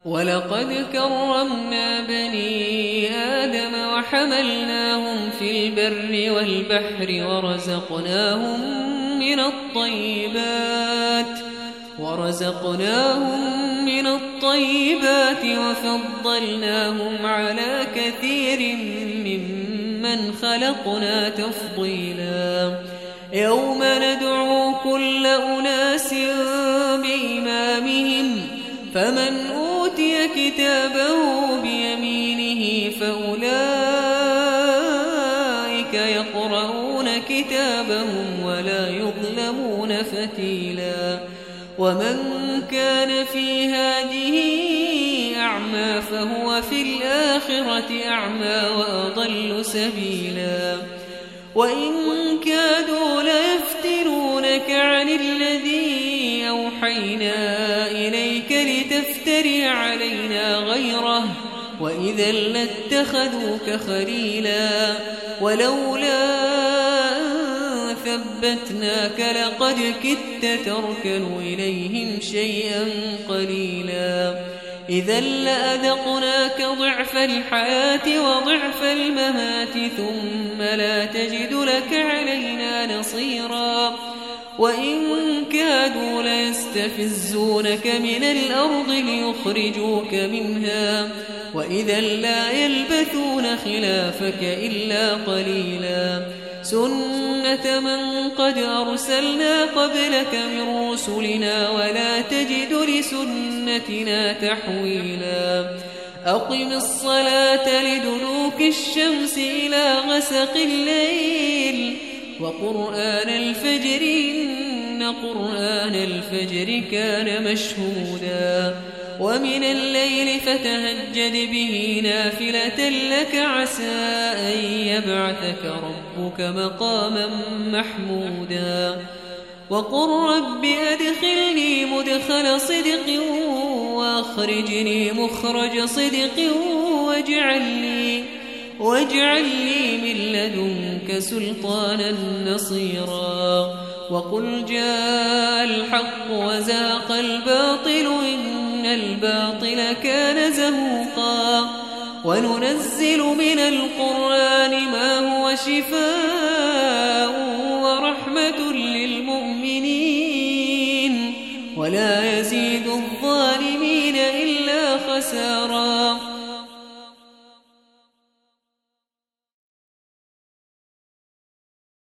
ولقد كرمنا بني آدم وحملناهم في البر والبحر ورزقناهم من الطيبات وفضلناهم على كثير ممن خلقنا تفضيلا يوم ندعو كل أناس بإمامهم فمن أوتي كتابه بيمينه فأولئك يقرؤون كتابهم ولا يظلمون فتيلا ومن كان في هذه أعمى فهو في الآخرة أعمى وأضل سبيلا وإن كادوا ليفتنونك عن الذي أوحينا إليك لتفتري علينا غيره وإذا لاتخذوك خليلا ولولا أن ثبتناك لقد كدت تركن إليهم شيئا قليلا إذا لأذقناك ضعف الحياة وضعف الممات ثم لا تجد لك علينا نصيرا وإن كادوا ليستفزونك من الأرض ليخرجوك منها وإذا لا يلبثون خلافك إلا قليلا سنة من قد أرسلنا قبلك من رسلنا ولا تجد لسنتنا تحويلا أقم الصلاة لدلوك الشمس إلى غسق الليل وقرآن الفجر إن قرآن الفجر كان مشهودا ومن الليل فتهجد به نافلة لك عسى أن يبعثك ربك مقاما محمودا وقل رب أدخلني مدخل صدق وأخرجني مخرج صدق واجعل لي من لدنك سلطانا نصيرا وقل جاء الحق وزهق الباطل إن الباطل كان زهوقا وننزل من القرآن ما هو شفاء ورحمة للمؤمنين ولا يزيد الظالمين إلا خسارا